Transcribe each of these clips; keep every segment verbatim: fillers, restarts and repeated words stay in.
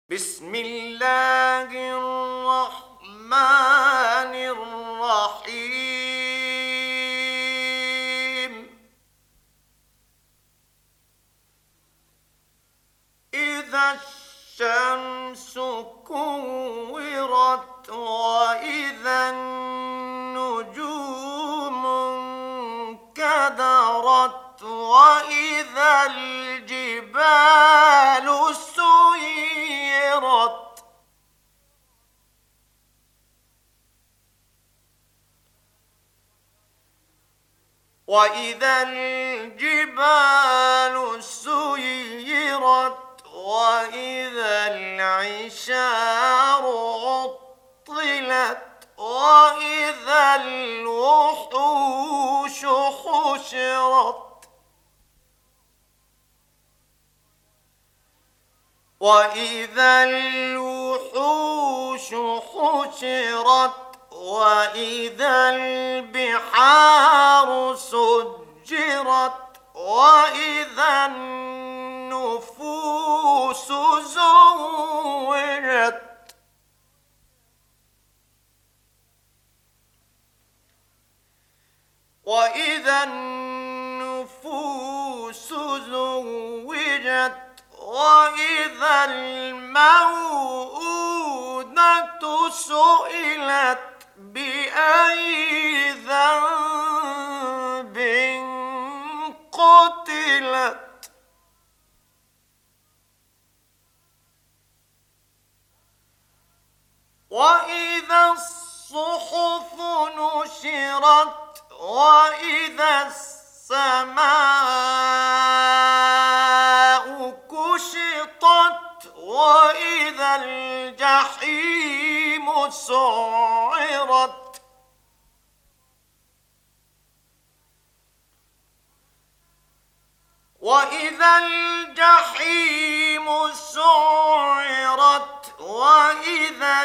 بسم الله الرحمن الرحيم إذا الشمس كورت وإذا النجوم انكدرت وإذا الجبال سيرت وإذا الجبال سيرت وإذا العشار عطلت وإذا الوحوش حشرت وإذا الوحوش حشرت وإذا البحار سجرت وإذا النفوس زوجت وإذا النفوس زوجت وإذا الموءودة سئلت بأي ذنب قتلت وإذا الصحف نشرت وإذا السماء كشطت وإذا الجحيم سعرت وإذا الجحيم سعرت وإذا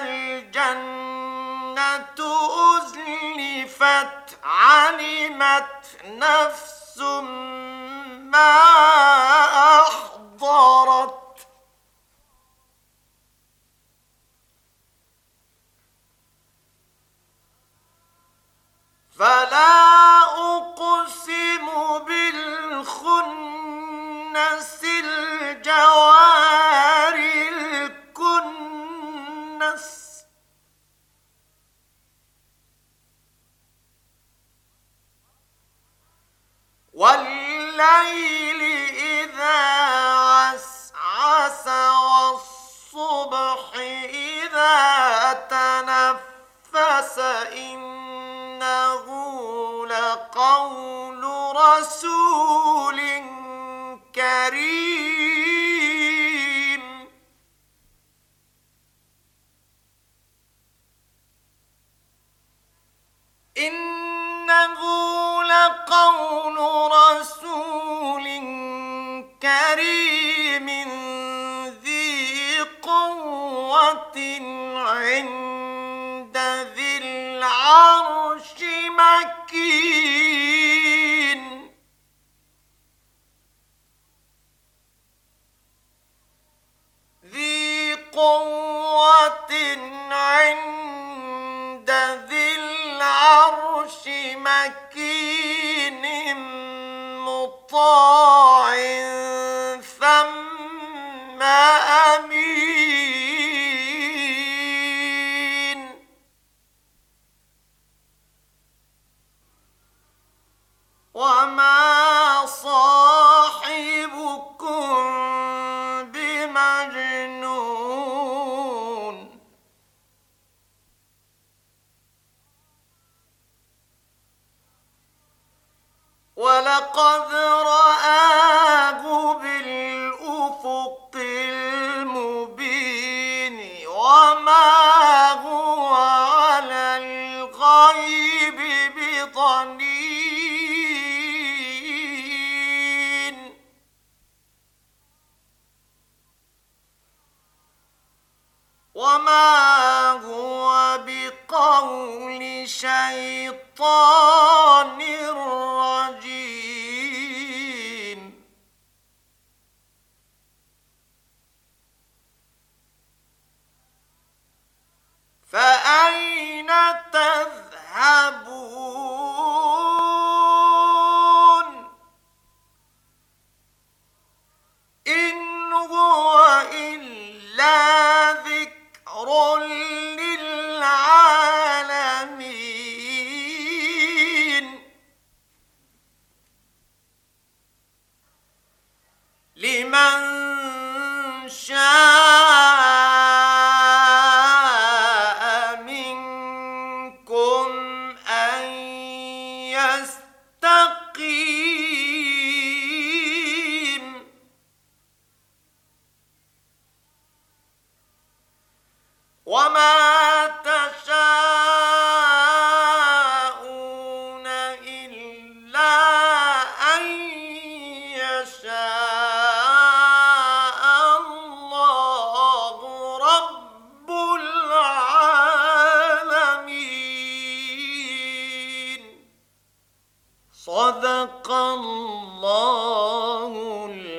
الجنة أزلفت علمت نفس ما أحضرت فلا أقسم بالخنس الجوار الكنس والليل إذا عسعس والصبح إذا تنفس إنه لقول رسول كريم إنه لقول رسول كريم ذي قوة عند ذي العرش مكين ذي قوة عند ذي العرش مكين مطاع ثم أمين وما صاحبكم بمجنون ولقد رآه بالأفق المبين وما هو على الغيب بضنين وما هو بقول شيطان رجيم وما تشاءون إلا أن يشاء الله رب العالمين. صدق الله العظيم.